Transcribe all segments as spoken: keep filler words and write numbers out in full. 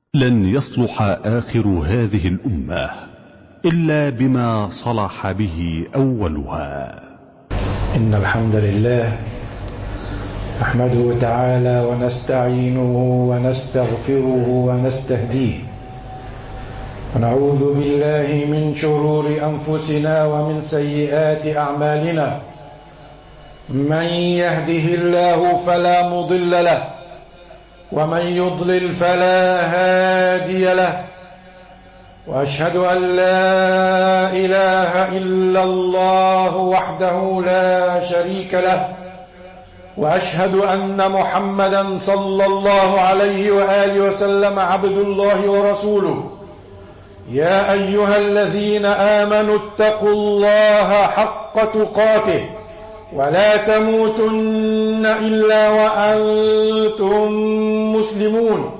لن يصلح آخر هذه الأمة إلا بما صلح به أولها. إن الحمد لله نحمده تعالى ونستعينه ونستغفره ونستهديه، ونعوذ بالله من شرور أنفسنا ومن سيئات أعمالنا. من يهده الله فلا مضل له، ومن يضلل فلا هادي له، وأشهد أن لا إله إلا الله وحده لا شريك له، وأشهد أن محمدا صلى الله عليه وآله وسلم عبد الله ورسوله. يا أيها الذين آمنوا اتقوا الله حق تقاته ولا تموتن إلا وأنتم مسلمون.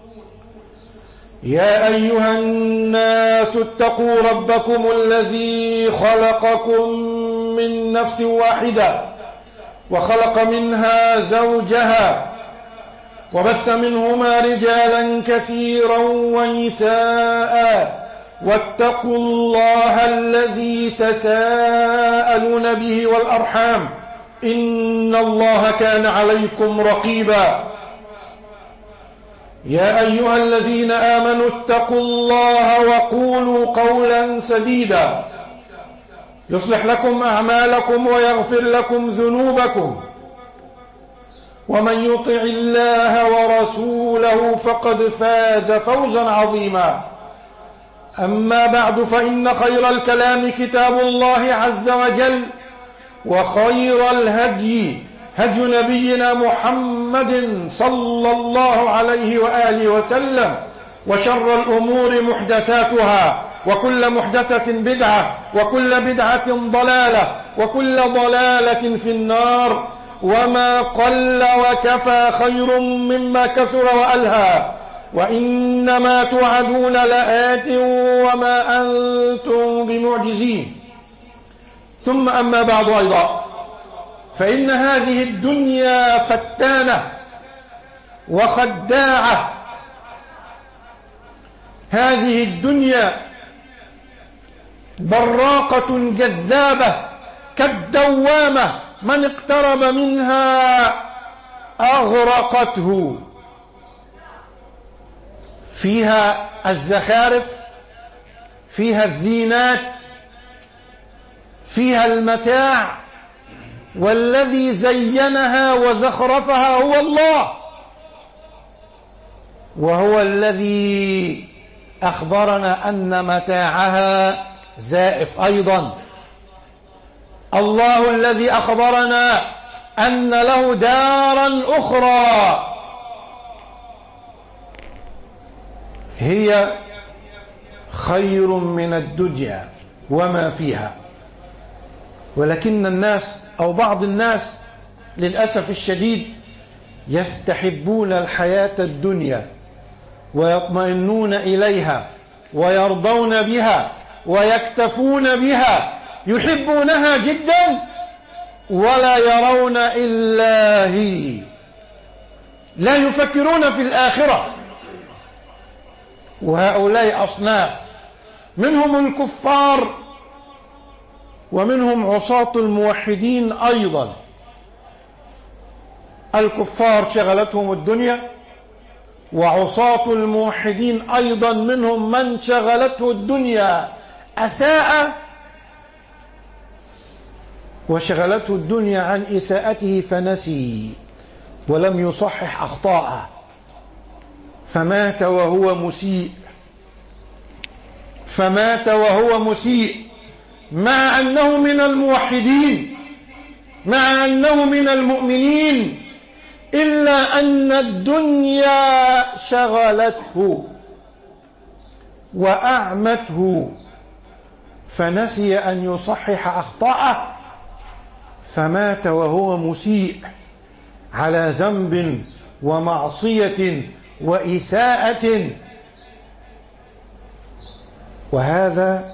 يا أيها الناس اتقوا ربكم الذي خلقكم من نفس واحدة وخلق منها زوجها وبث منهما رجالا كثيرا ونساء، واتقوا الله الذي تساءلون به والأرحام إن الله كان عليكم رقيبا. يا أيها الذين آمنوا اتقوا الله وقولوا قولا سديدا يصلح لكم أعمالكم ويغفر لكم ذنوبكم، ومن يطع الله ورسوله فقد فاز فوزا عظيما. أما بعد، فإن خير الكلام كتاب الله عز وجل، وخير الهدي هدي نبينا محمد صلى الله عليه وآله وسلم، وشر الأمور محدثاتها، وكل محدثة بدعة، وكل بدعة ضلالة، وكل ضلالة في النار. وما قل وكفى خير مما كثر وألهى، وإنما توعدون لآت وما أنتم بمعجزين. ثم أما بعد أيضا، فإن هذه الدنيا فتانة وخداعة. هذه الدنيا براقة جذابة كالدوامة، من اقترب منها أغرقته. فيها الزخارف، فيها الزينات، فيها المتاع، والذي زينها وزخرفها هو الله، وهو الذي أخبرنا أن متاعها زائف أيضا. الله الذي أخبرنا أن له دارا أخرى هي خير من الدنيا وما فيها. ولكن الناس أو بعض الناس للأسف الشديد يستحبون الحياة الدنيا ويطمئنون إليها ويرضون بها ويكتفون بها، يحبونها جدا ولا يرون إلا هي، لا يفكرون في الآخرة. وهؤلاء أصناف، منهم الكفار ومنهم عصاة الموحدين أيضا. الكفار شغلتهم الدنيا، وعصاة الموحدين أيضا منهم من شغلته الدنيا أساء وشغلته الدنيا عن إساءته فنسي ولم يصحح أخطاءه، فمات وهو مسيء فمات وهو مسيء مع أنه من الموحدين، مع أنه من المؤمنين، إلا أن الدنيا شغلته وأعمته فنسي أن يصحح أخطاءه، فمات وهو مسيء على ذنب ومعصية وإساءة. وهذا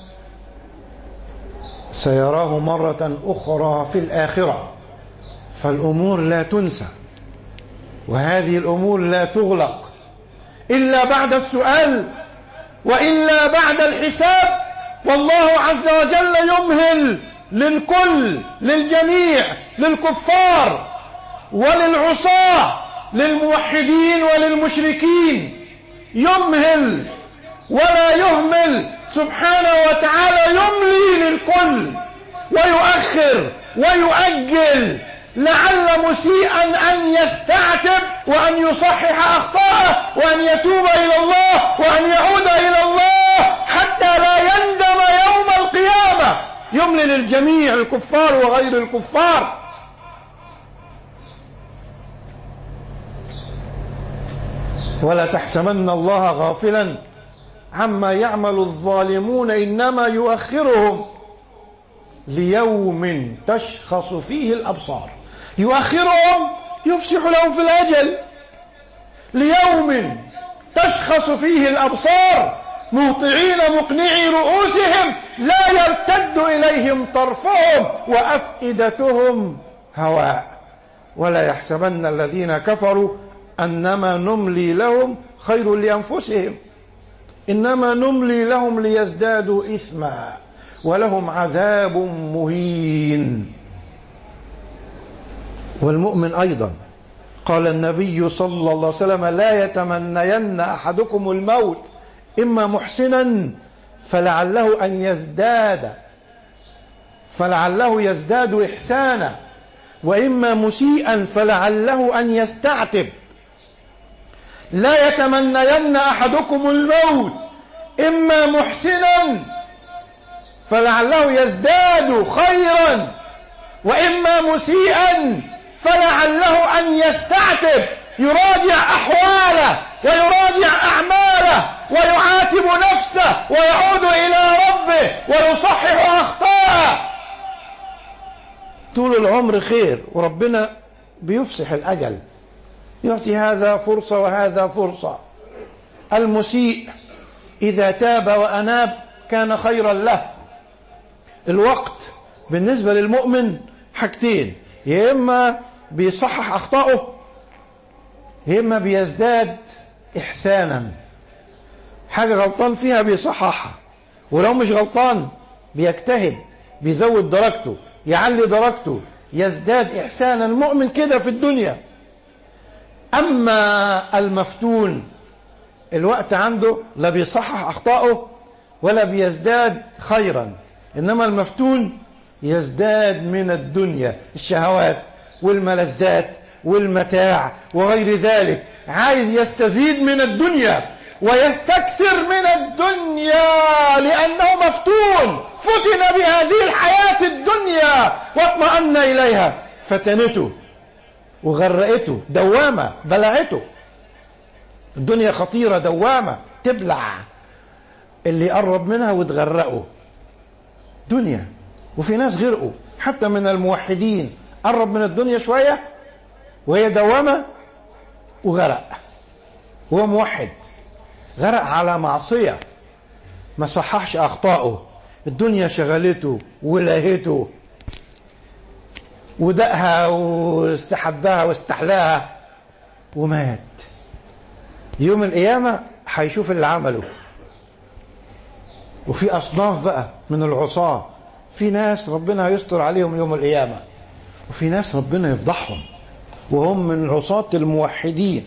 سيراه مرة أخرى في الآخرة. فالأمور لا تنسى، وهذه الأمور لا تغلق، إلا بعد السؤال وإلا بعد الحساب. والله عز وجل يمهل للكل، للجميع، للكفار وللعصاة، للموحدين وللمشركين، يمهل ولا يهمل سبحانه وتعالى، يملي للكل ويؤخر ويؤجل لعل مسيئا أن يستعتب وأن يصحح أخطاءه وأن يتوب إلى الله وأن يعود إلى الله حتى لا يندم يوم القيامة. يملي للجميع، الكفار وغير الكفار. ولا تحسبن الله غافلا عما يعمل الظالمون إنما يؤخرهم ليوم تشخص فيه الأبصار. يؤخرهم يفسح لهم في الأجل ليوم تشخص فيه الأبصار مهطعين مقنعي رؤوسهم لا يرتد إليهم طرفهم وأفئدتهم هواء. ولا يحسبن الذين كفروا أنما نملي لهم خير لأنفسهم إنما نملي لهم ليزدادوا إثما ولهم عذاب مهين. والمؤمن أيضا قال النبي صلى الله عليه وسلم لا يتمنين أحدكم الموت إما محسنا فلعله أن يزداد فلعله يزداد إحسانا وإما مسيئا فلعله أن يستعتب. لا يتمنين أحدكم الموت إما محسنا فلعله يزداد خيرا وإما مسيئا فلعله أن يستعتب، يراجع أحواله ويراجع أعماله ويعاتب نفسه ويعود إلى ربه ويصحح أخطاءه. طول العمر خير وربنا بيفسح الأجل، يعطي هذا فرصة وهذا فرصة. المسيء إذا تاب وأناب كان خيرا له. الوقت بالنسبة للمؤمن حاجتين، يا إما بيصحح أخطائه يا إما بيزداد إحسانا. حاجة غلطان فيها بيصححها، ولو مش غلطان بيجتهد بيزود درجته يعلي درجته يزداد إحسانا. المؤمن كده في الدنيا. أما المفتون الوقت عنده لا بيصحح أخطائه ولا بيزداد خيرا، إنما المفتون يزداد من الدنيا الشهوات والملذات والمتاع وغير ذلك، عايز يستزيد من الدنيا ويستكثر من الدنيا لأنه مفتون فتن بهذه الحياة الدنيا واطمأن إليها، فتنته وغرقته دوامة بلعته. الدنيا خطيرة دوامة تبلع اللي يقرب منها وتغرقه دنيا. وفي ناس غرقوا حتى من الموحدين، قرب من الدنيا شوية وهي دوامة وغرق، وهو موحد غرق على معصية ما صححش أخطائه، الدنيا شغلته ولهته ودقها واستحبها واستحلاها ومات. يوم القيامة هيشوف اللي عمله. وفي أصناف بقى من العصاة، في ناس ربنا يستر عليهم يوم القيامة وفي ناس ربنا يفضحهم وهم من عصاة الموحدين.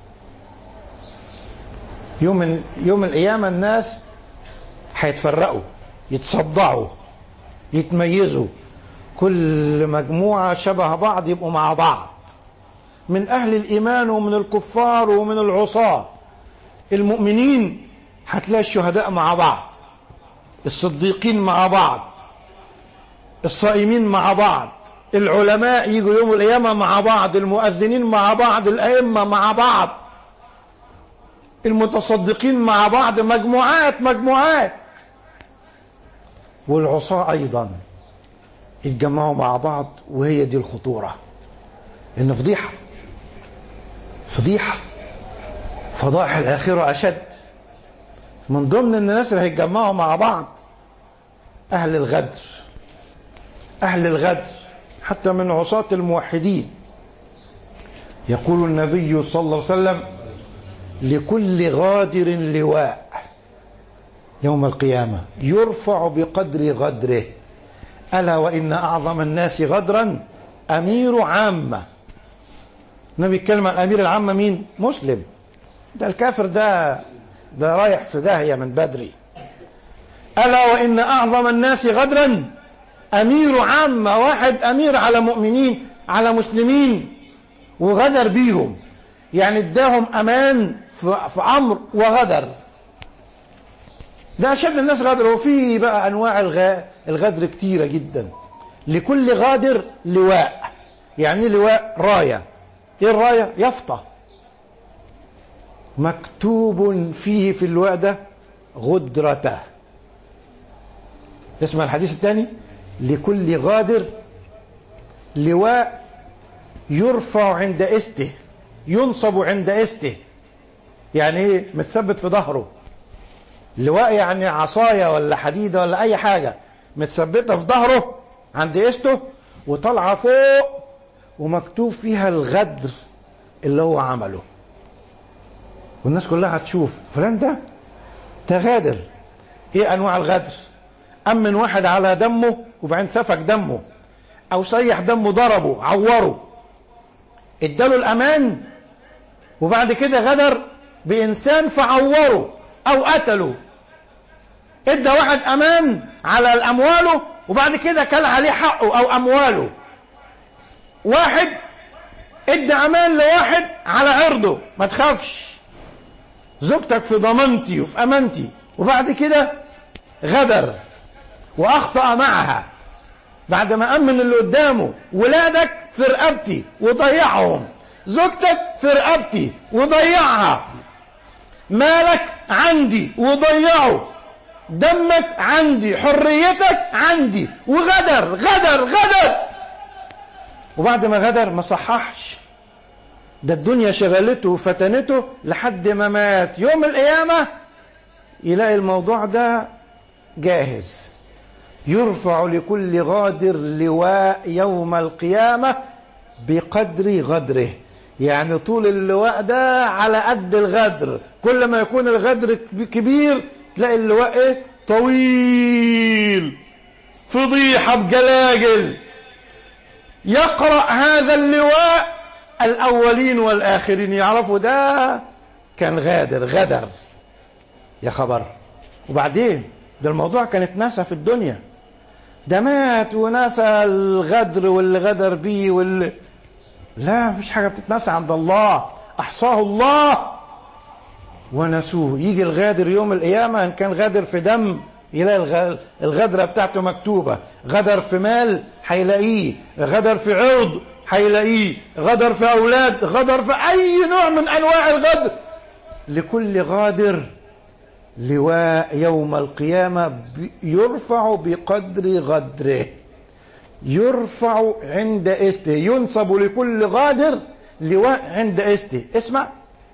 يوم يوم القيامة الناس هيتفرقوا يتصدعوا يتميزوا، كل مجموعة شبه بعض يبقوا مع بعض، من أهل الإيمان ومن الكفار ومن العصاة. المؤمنين هتلاقي الشهداء مع بعض، الصديقين مع بعض، الصائمين مع بعض، العلماء يجوا يوم القيامة مع بعض، المؤذنين مع بعض، الأئمة مع بعض، المتصدقين مع بعض، مجموعات مجموعات. والعصاة أيضا يتجمعوا مع بعض، وهي دي الخطورة، إن فضيحة فضيحة فضائح الآخرة أشد. من ضمن الناس اللي هيتجمعوا مع بعض أهل الغدر، أهل الغدر حتى من عصاة الموحدين. يقول النبي صلى الله عليه وسلم لكل غادر لواء يوم القيامة يرفع بقدر غدره. ألا وإن أعظم الناس غدرا أمير عامة. النبي يتكلم عن الأمير العامة مين؟ مسلم. ده الكافر ده ده رايح في داهية من بدري. ألا وإن أعظم الناس غدرا أمير عامة، واحد أمير على مؤمنين على مسلمين وغدر بيهم، يعني اداهم أمان في أمر وغدر. ده أشد الناس غدر. وفيه بقى أنواع الغدر كتيرة جدا. لكل غادر لواء، يعني لواء راية. إيه الراية؟ يافطة مكتوب فيه في اللواء ده غدرته. اسمع الحديث الثاني: لكل غادر لواء يرفع عند استه، ينصب عند استه. يعني ايه؟ متثبت في ظهره. لواء يعني عصاية ولا حديدة ولا اي حاجة متثبتة في ظهره عند استه وطلعة فوق ومكتوب فيها الغدر اللي هو عمله، والناس كلها هتشوف فلان ده تغادر. ايه انواع الغدر؟ امن واحد على دمه وبعدين سفك دمه، او سيح دمه، ضربه، عوره، اداله الامان وبعد كده غدر بانسان فعوره او قتله. ادى واحد امان على امواله وبعد كده كل عليه حقه او امواله. واحد ادى امان لواحد على عرضه، ما تخافش زوجتك في ضمانتي وفي امانتي، وبعد كده غدر واخطأ معها بعد ما امن اللي قدامه. ولادك في رقبتي وضيعهم، زوجتك في رقبتي وضيعها، مالك عندي وضيعه، دمك عندي، حريتك عندي، وغدر غدر غدر. وبعد ما غدر ما صححش، ده الدنيا شغلته وفتنته لحد ما مات. يوم القيامة يلاقي الموضوع ده جاهز. يرفع لكل غادر لواء يوم القيامة بقدر غدره، يعني طول اللواء ده على قد الغدر. كل ما يكون الغدر كبير تلاقي اللواء ايه؟ طويل، فضيحة بجلاجل. يقرأ هذا اللواء الأولين والآخرين، يعرفوا ده كان غادر غدر. يا خبر. وبعدين ده الموضوع كان اتنسى في الدنيا، ده مات ونسى الغدر واللي غدر بيه واللي... لا، مفيش حاجة بتتنسى عند الله، أحصاه الله ونسوه. يجي الغادر يوم القيامة إن كان غادر في دم يلاقي الغدرة بتاعته مكتوبة، غدر في مال هيلاقيه، غدر في عرض هيلاقيه، غدر في أولاد، غدر في أي نوع من أنواع الغدر. لكل غادر لواء يوم القيامة يرفع بقدر غدره، يرفع عند استه، ينصب لكل غادر لواء عند استه. اسمع،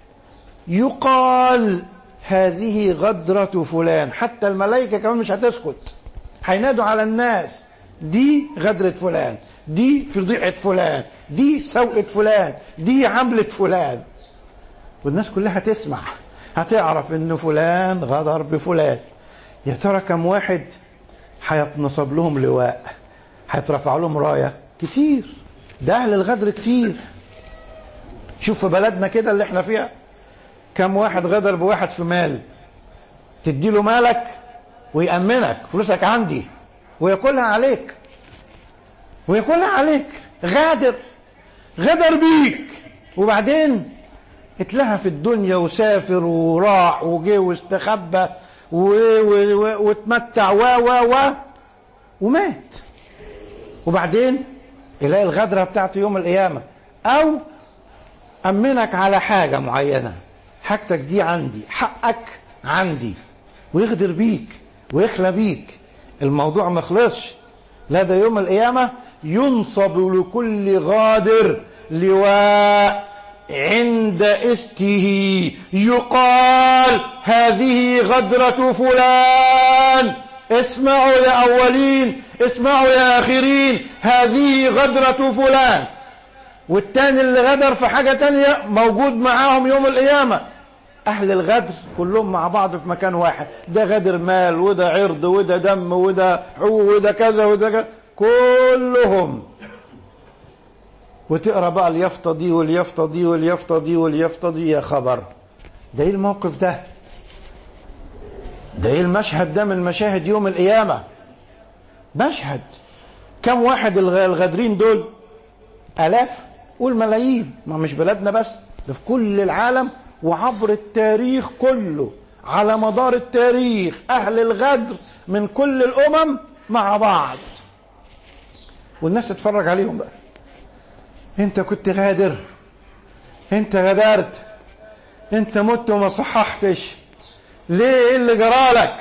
يقال هذه غدرة فلان. حتى الملائكة كمان مش هتسكت، هينادوا على الناس: دي غدرة فلان، دي فضيعة فلان، دي سوءة فلان، دي عملة فلان. والناس كلها تسمع، هتعرف ان فلان غدر بفلان. يا ترى كم واحد هيتنصب لهم لواء، هيترفع لهم راية؟ كتير. ده اهل الغدر كتير. شوف في بلدنا كده اللي احنا فيها كم واحد غدر بواحد في مال، تديله مالك ويأمنك، فلوسك عندي، وياكلها عليك وياكلها عليك. غادر غدر بيك، وبعدين اتلهى في الدنيا وسافر وراح وجه واستخبى واتمتع و و و ومات. وبعدين يلاقي الغدرة بتاعته يوم القيامة. او امنك على حاجة معينة، حاجتك دي عندي، حقك عندي، ويغدر بيك ويخلى بيك. الموضوع ما خلصش، لا، ده يوم القيامة ينصب لكل غادر لواء عند استه، يقال هذه غدرة فلان. اسمعوا يا أولين، اسمعوا يا آخرين، هذه غدرة فلان. والتاني اللي غدر في حاجة تانية موجود معاهم يوم القيامة، أهل الغدر كلهم مع بعض في مكان واحد، ده غدر مال وده عرض وده دم وده حقوق وده كذا وده كذا كلهم. وتقرأ بقى اليافطة دي واليافطة دي واليافطة دي واليافطة دي، يا خبر، ده ايه الموقف ده؟ ده ايه المشهد ده من مشاهد يوم القيامة؟ مشهد كم واحد الغادرين دول؟ آلاف والملايين، ما مش بلادنا بس، ده في كل العالم وعبر التاريخ كله، على مدار التاريخ أهل الغدر من كل الأمم مع بعض، والناس تتفرج عليهم بقى. انت كنت غادر، انت غدرت، انت مت وما صححتش، ليه؟ ايه اللي جرالك؟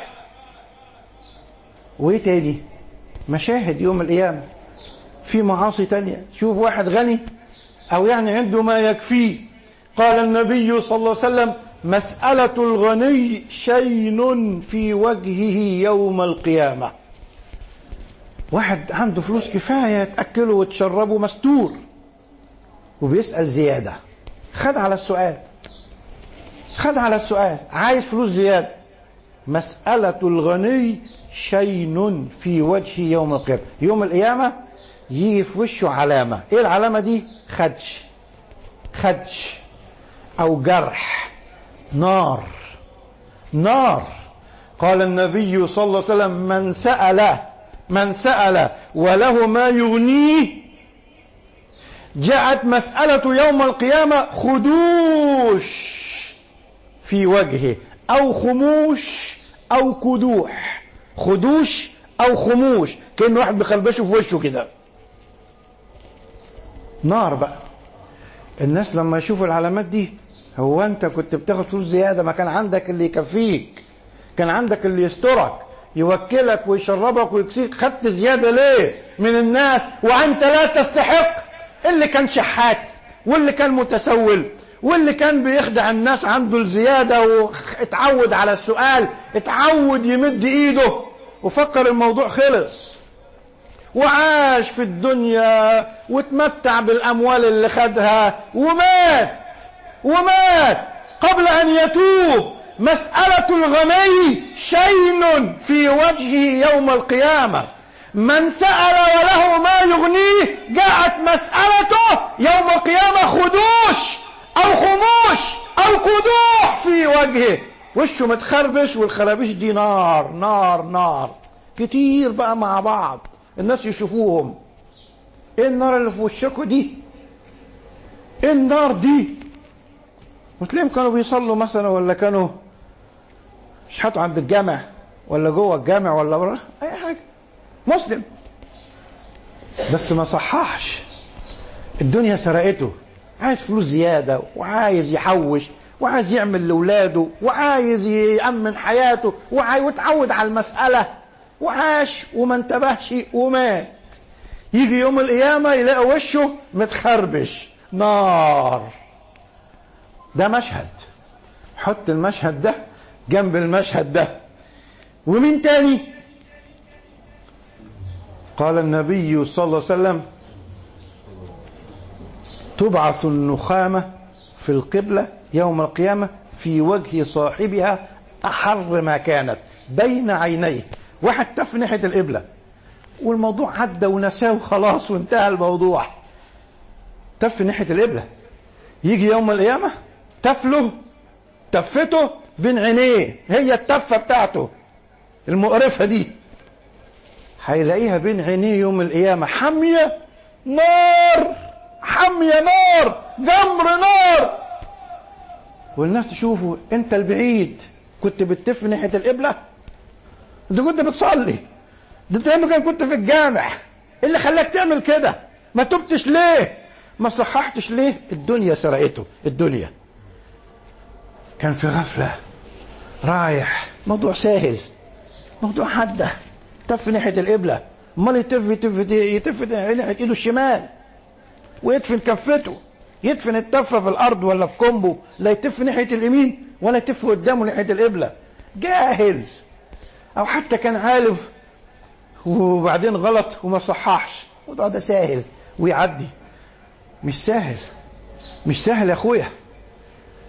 وايه تاني؟ مشاهد يوم القيامة في معاصي تانية. شوف واحد غني او يعني عنده ما يكفيه، قال النبي صلى الله عليه وسلم: مسألة الغني شين في وجهه يوم القيامة. واحد عنده فلوس كفاية تأكله وتشربه مستور، وبيسأل زيادة، خد على السؤال خد على السؤال عايز فلوس زيادة. مسألة الغني شين في وجهه يوم القيامة. يوم القيامة يجي في وشه علامة، ايه العلامة دي؟ خدش خدش او جرح، نار نار. قال النبي صلى الله عليه وسلم: من سأل من سأل وله ما يغنيه جاءت مسألة يوم القيامة خدوش في وجهه، أو خموش أو كدوح. خدوش أو خموش، كأن واحد بخلبشه في وشه كده. نار بقى. الناس لما يشوفوا العلامات دي، هو أنت كنت بتاخد فلوس زيادة؟ ما كان عندك اللي يكفيك، كان عندك اللي يسترك يوكلك ويشربك ويكسيك، خدت زيادة ليه من الناس وأنت لا تستحق؟ اللي كان شحات واللي كان متسول واللي كان بيخدع الناس عنده الزيادة واتعود على السؤال، اتعود يمد ايده وفكر الموضوع خلص، وعاش في الدنيا وتمتع بالاموال اللي خدها ومات ومات قبل ان يتوب. مسألة الغني شين في وجهه يوم القيامة. من سأل وله ما يغنيه جاءت مسألته يوم القيامة خدوش أو خموش أو كدوح في وجهه، وشه متخربش، والخرابيش دي نار نار نار كتير بقى مع بعض، الناس يشوفوهم. ايه النار اللي في وشكوا دي؟ ايه النار دي؟ وتلاقيهم كانوا بيصلوا مثلا، ولا كانوا شحاتوا عند الجامع، ولا جوه الجامع، ولا بره، اي حاجة، مسلم بس ما صححش، الدنيا سرقته، عايز فلوس زيادة وعايز يحوش وعايز يعمل لولاده وعايز يأمن حياته وعايز وتعود على المسألة، وعاش وما انتبهش ومات. يجي يوم القيامة يلاقي وشه متخربش، نار. ده مشهد، حط المشهد ده جنب المشهد ده. ومين تاني؟ قال النبي صلى الله عليه وسلم: تبعث النخامة في القبلة يوم القيامة في وجه صاحبها أحر ما كانت بين عينيه. واحد تف ناحية القبلة والموضوع عدى ونساه خلاص وانتهى الموضوع، تف ناحية القبلة، يجي يوم القيامة تفله تفته بين عينيه، هي التفة بتاعته المقرفة دي، هيلاقيها بين عينيه يوم القيامة حامية نار، حامية نار، جمر نار. والناس تشوفه، انت البعيد كنت بتتف ناحية القبلة، انت كنت بتصلي، ده انت يمكن كنت في الجامع، اللي خلاك تعمل كده؟ ما تبتش ليه؟ ما صححتش ليه؟ الدنيا سرقته، الدنيا كان في غفلة، رايح موضوع سهل، موضوع حده، تف ناحية القبلة، امال يتف يتف يتف ناحية ايده الشمال ويدفن كفته، يدفن التفة في الارض ولا في كومبو، لا يتف ناحية اليمين ولا يتف قدامه ناحية القبلة، جاهل. او حتى كان عالم وبعدين غلط وما صححش، وده ده سهل ويعدي. مش سهل، مش سهل يا اخويا،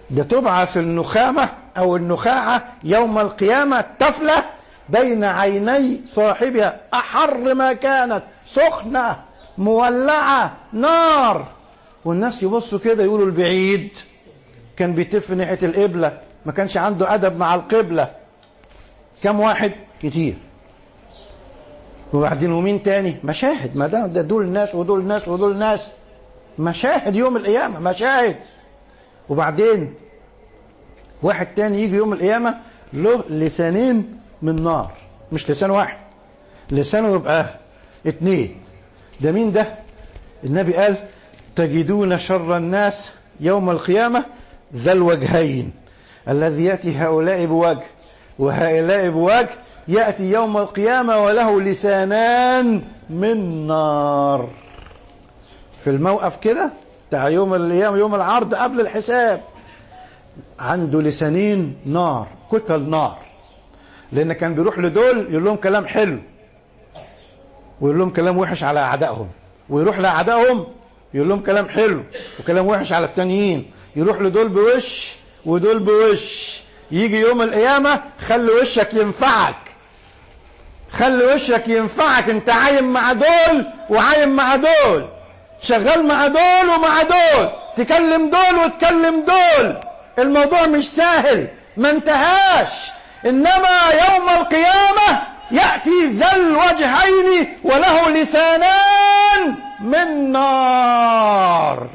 ده تبعث النخامة أو النخاعة يوم القيامة تفلة بين عيني صاحبها، أحر ما كانت، سخنة مولعة نار، والناس يبصوا كده يقولوا البعيد كان بيتف ناحية القبلة، ما كانش عنده أدب مع القبلة. كم واحد؟ كتير. وبعدين ومين تاني؟ مشاهد، ما ده دول ناس ودول ناس ودول ناس، مشاهد يوم القيامة، مشاهد. وبعدين واحد تاني يجي يوم القيامة له لسانين من نار، مش لسان واحد، لسانه يبقى اتنين. ده مين ده؟ النبي قال تجدون شر الناس يوم القيامة ذا الوجهين، الذي يأتي هؤلاء بوجه وهؤلاء بوجه، يأتي يوم القيامة وله لسانان من نار. في الموقف كده بتاع يوم القيامة، يوم العرض قبل الحساب، عنده لسانين نار، كتل نار، لأن كان بيروح لدول يقول لهم كلام حلو ويقول لهم كلام وحش على أعدائهم، ويروح لأعدائهم يقول لهم كلام حلو وكلام وحش على التانيين، يروح لدول بوش ودول بوش. يجي يوم القيامة خلي وشك ينفعك، خلي وشك ينفعك، انت عايم مع دول وعايم مع دول، شغال مع دول ومع دول، تكلم دول وتكلم دول، الموضوع مش سهل، ما انتهاش. انما يوم القيامة يأتي ذا الوجهين وله لسانان من نار.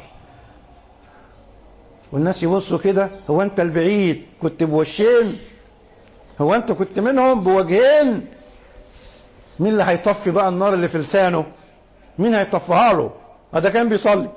والناس يبصوا كده، هو انت البعيد كنت بوشين؟ هو انت كنت منهم بوجهين؟ مين اللي هيطفي بقى النار اللي في لسانه؟ مين هيطفيها له؟ هذا كان بيصلي،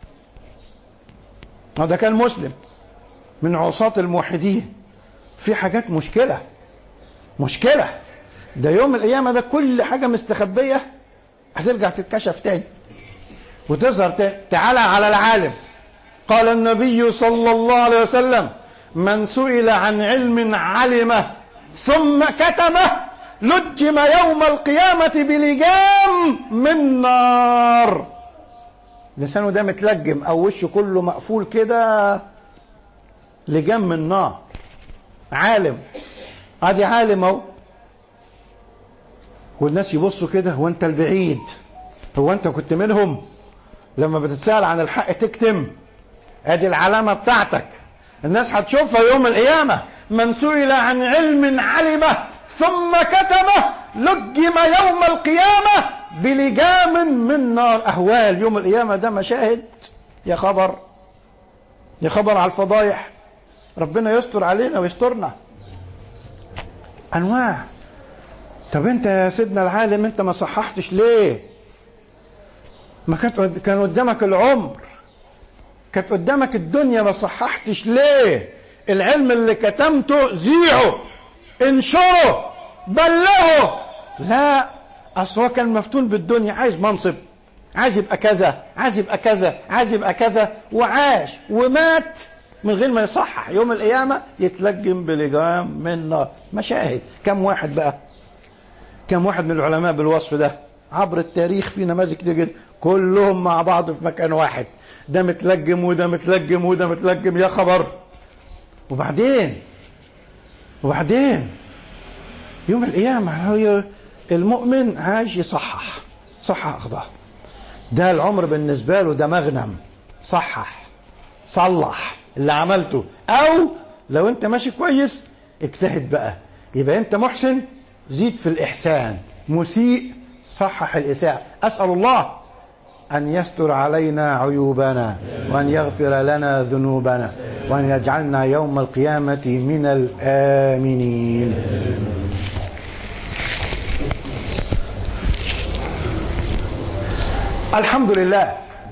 هذا كان مسلم من عصاة الموحدين. في حاجات مشكلة مشكلة. ده يوم القيامة ده كل حاجة مستخبية هترجع تتكشف تاني وتظهر تاني. تعالى على العالم. قال النبي صلى الله عليه وسلم من سئل عن علم علمه ثم كتمه لجم يوم القيامة بلجام من نار. لسانه ده متلجم او وشه كله مقفول كده، لجام من نار. عالم، ادي عالم اهو، والناس يبصوا كده، هو انت البعيد؟ هو انت كنت منهم؟ لما بتتسأل عن الحق تكتم، ادي العلامة بتاعتك، الناس هتشوفها يوم القيامة. من سئل عن علم علمه ثم كتمه لجم يوم القيامة بلجام من نار. أهوال يوم القيامة ده مشاهد، يا خبر يا خبر على الفضايح. ربنا يستر علينا ويسترنا. أنواع. طب انت يا سيدنا العالم انت ما صححتش ليه؟ ما كانت كان قدامك العمر، كانت قدامك الدنيا، ما صححتش ليه؟ العلم اللي كتمته زيعه، انشره، بلغه. لا، اصل هو كان مفتون بالدنيا، عايز منصب، عايز يبقى كذا، عايز يبقى كذا، عايز يبقى كذا، وعاش ومات من غير ما يصحح. يوم القيامة يتلجم بلجام من نار. مشاهد. كم واحد بقى، كم واحد من العلماء بالوصف ده عبر التاريخ؟ في نماذج كتير جدا، كلهم مع بعض في مكان واحد، ده متلجم وده متلجم وده متلجم، يا خبر. وبعدين وبعدين يوم القيامة هو المؤمن عايش يصحح، صحح أخطاء، ده العمر بالنسبة له ده مغنم، صحح صلح اللي عملته. أو لو أنت ماشي كويس اجتهد بقى، يبقى أنت محسن زيد في الإحسان، مسيء صحح الإساءة. أسأل الله أن يستر علينا عيوبنا وأن يغفر لنا ذنوبنا وأن يجعلنا يوم القيامة من الآمنين. الحمد لله،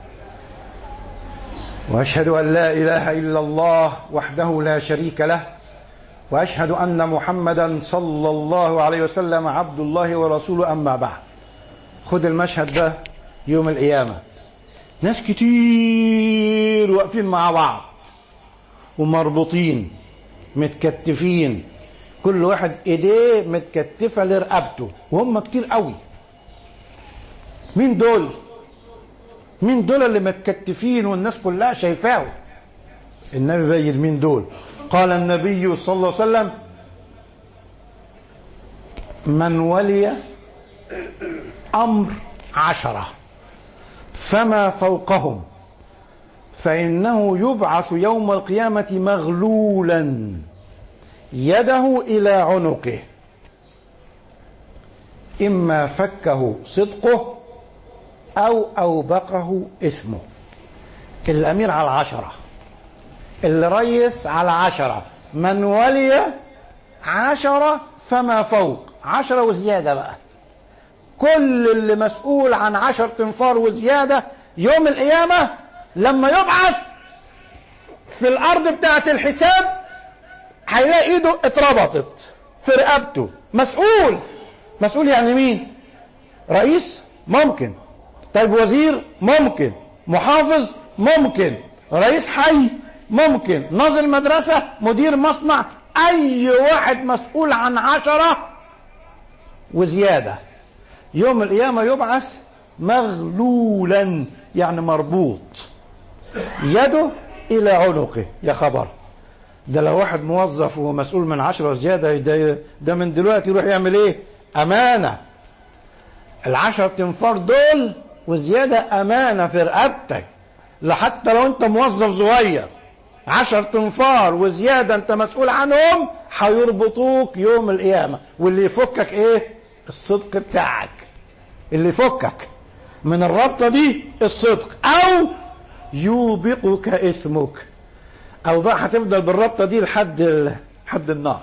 وأشهد أن لا إله إلا الله وحده لا شريك له، وأشهد أن محمدا صلى الله عليه وسلم عبد الله ورسوله. أما بعد، خد المشهد ده يوم القيامة، ناس كتير واقفين مع بعض ومربوطين متكتفين، كل واحد ايديه متكتفة لرقبته، وهم كتير قوي. مين دول؟ مين دول اللي متكتفين والناس كلها شايفاهم؟ النبي بين مين دول. قال النبي صلى الله عليه وسلم: من ولي أمر عشرة فما فوقهم فإنه يبعث يوم القيامة مغلولا يده إلى عنقه، إما فكه صدقه أو أوبقه إثمه. الأمير على العشرة، الرئيس على عشرة، من ولي عشرة فما فوق، عشرة وزيادة بقى. كل اللي مسؤول عن عشر تنفار وزيادة يوم القيامة لما يبعث في الأرض بتاعة الحساب هيلاقي ايده اتربطت في رقبته. مسؤول. مسؤول يعني مين؟ رئيس ممكن، طيب وزير ممكن، محافظ ممكن، رئيس حي ممكن، ناظر مدرسة، مدير مصنع، اي واحد مسؤول عن عشرة وزيادة يوم القيامة يبعث مغلولا يعني مربوط يده الى عنقه. يا خبر، ده لو واحد موظف ومسؤول من عشرة وزيادة ده, ده من دلوقتي يروح يعمل ايه؟ امانة. العشر تنفار دول وزيادة امانة في رقبتك، لحتى لو انت موظف صغير عشر تنفار وزيادة انت مسؤول عنهم هيربطوك يوم القيامة. واللي يفكك ايه؟ الصدق بتاعك. اللي يفكك من الربطة دي الصدق، او يوبقك اسمك، او بقى هتفضل بالربطة دي لحد لحد النار.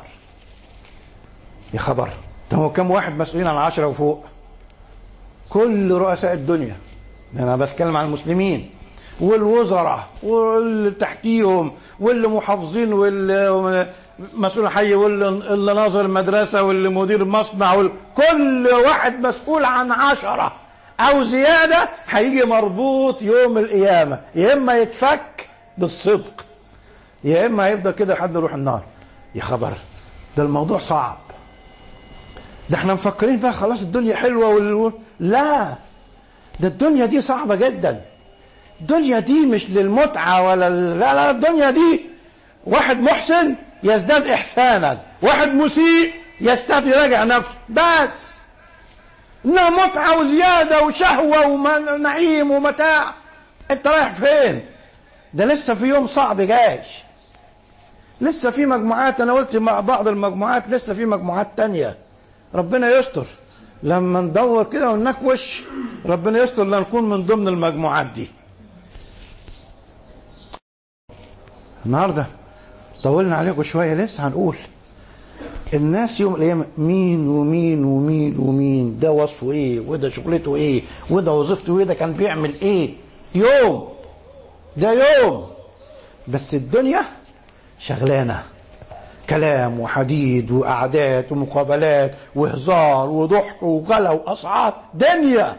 يا خبر، ده هو كم واحد مسؤولين عن عشرة وفوق؟ كل رؤساء الدنيا، انا بتكلم عن المسلمين، والوزراء واللي تحتيهم واللي محافظين واللي مسؤول حي واللي ناظر مدرسة واللي مدير مصنع، كل واحد مسؤول عن عشرة او زيادة هيجي مربوط يوم القيامة، يا اما يتفك بالصدق يا اما هيفضل كده لحد يروح النار. يا خبر، ده الموضوع صعب. ده احنا مفكرين بقى خلاص الدنيا حلوة وال... لا، ده الدنيا دي صعبة جدا. الدنيا دي مش للمتعة ولا ال... لا لا، الدنيا دي واحد محسن يزداد احسانا، واحد مسيء يزداد يراجع نفسه بس. انها متعة وزيادة وشهوة ونعيم ومتاع، انت رايح فين؟ ده لسه في يوم صعب جاي، لسه في مجموعات، انا قلت مع بعض المجموعات لسه في مجموعات تانية. ربنا يستر لما ندور كده ونكوش، ربنا يستر لنكون من ضمن المجموعات دي. النهاردة طولنا عليكم شوية، لسه هنقول الناس يوم القيامة مين ومين ومين ومين، ده وصفه ايه، وده شغلته ايه، وده وظيفته ايه، ده كان بيعمل ايه. يوم ده يوم، بس الدنيا شغلانة كلام وحديد وقعدات ومقابلات وهزار وضحك وغلا وأسعار. دنيا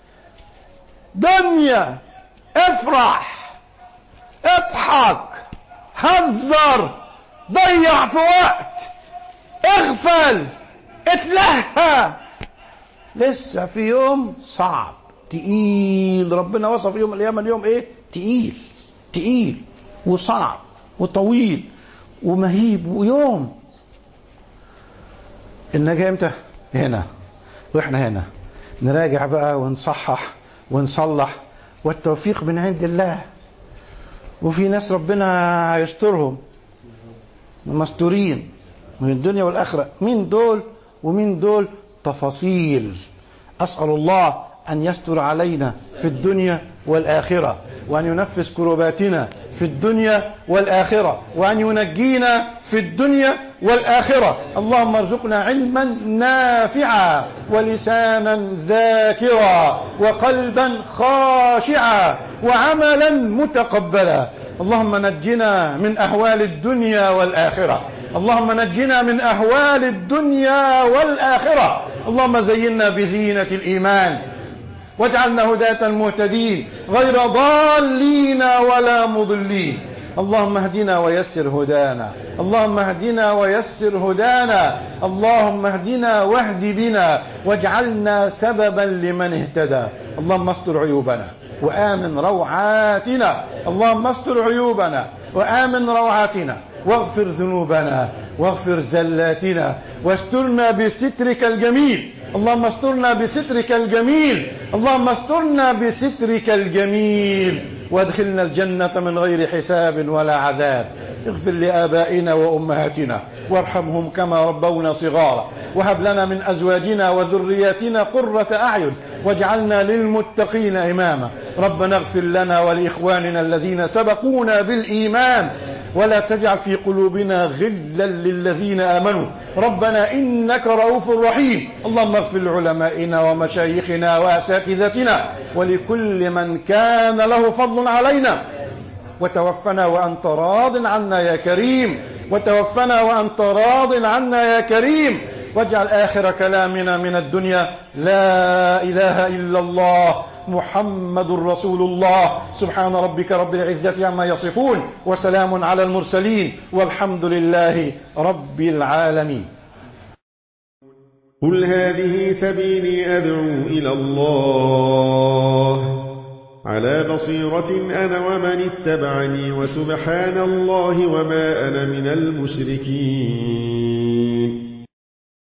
دنيا، افرح، اضحك، هزر، ضيع في وقت، اغفل، اتلهى. لسه في يوم صعب تقيل. ربنا وصف يوم القيامة اليوم ايه؟ تقيل تقيل وصعب وطويل ومهيب. ويوم النجاة امتى؟ هنا، واحنا هنا نراجع بقى ونصحح ونصلح، والتوفيق من عند الله. وفي ناس ربنا هيسترهم مستورين من الدنيا والآخرة. مين دول ومين دول؟ تفاصيل. أسأل الله أن يستر علينا في الدنيا والآخرة، وأن ينفس كرباتنا في الدنيا والآخرة، وأن ينجينا في الدنيا والآخرة. اللهم ارزقنا علما نافعا ولسانا ذاكرا وقلبا خاشعا وعملا متقبلا. اللهم نجنا من أهوال الدنيا والآخرة، اللهم نجنا من أهوال الدنيا والآخرة. اللهم زينا بزينة الإيمان واجعلنا هداة مهتدين غير ضالين ولا مضلين. اللهم اهدنا ويسر هدانا، اللهم اهدنا ويسر هدانا، اللهم اهدنا واهد بنا واجعلنا سببا لمن اهتدى. اللهم استر عيوبنا وآمن روعاتنا، اللهم استر عيوبنا وآمن روعاتنا، واغفر ذنوبنا واغفر زلاتنا، واسترنا بسترك الجميل، اللهم استرنا بسترك الجميل، اللهم استرنا بسترك الجميل، وادخلنا الجنة من غير حساب ولا عذاب. اغفر لآبائنا وأمهاتنا وارحمهم كما ربونا صغارا، وهب لنا من أزواجنا وذرياتنا قرة أعين، واجعلنا للمتقين إماما. ربنا اغفر لنا ولإخواننا الذين سبقونا بالإيمان، ولا تجعل في قلوبنا غلا للذين آمنوا، ربنا إنك رؤوف رحيم. اللهم اغفر لعلمائنا ومشايخنا وأساتذتنا ولكل من كان له فضل علينا، وتوفنا وأنت راض عنا يا كريم، وتوفنا وأنت راض عنا يا كريم. واجعل آخر كلامنا من الدنيا لا إله إلا الله محمد رسول الله. سبحان ربك رب العزة عما يصفون، وسلام على المرسلين، والحمد لله رب العالمين. قل هذه سبيلي أدعو إلى الله على بصيرة أنا ومن اتبعني، وسبحان الله وما أنا من المشركين.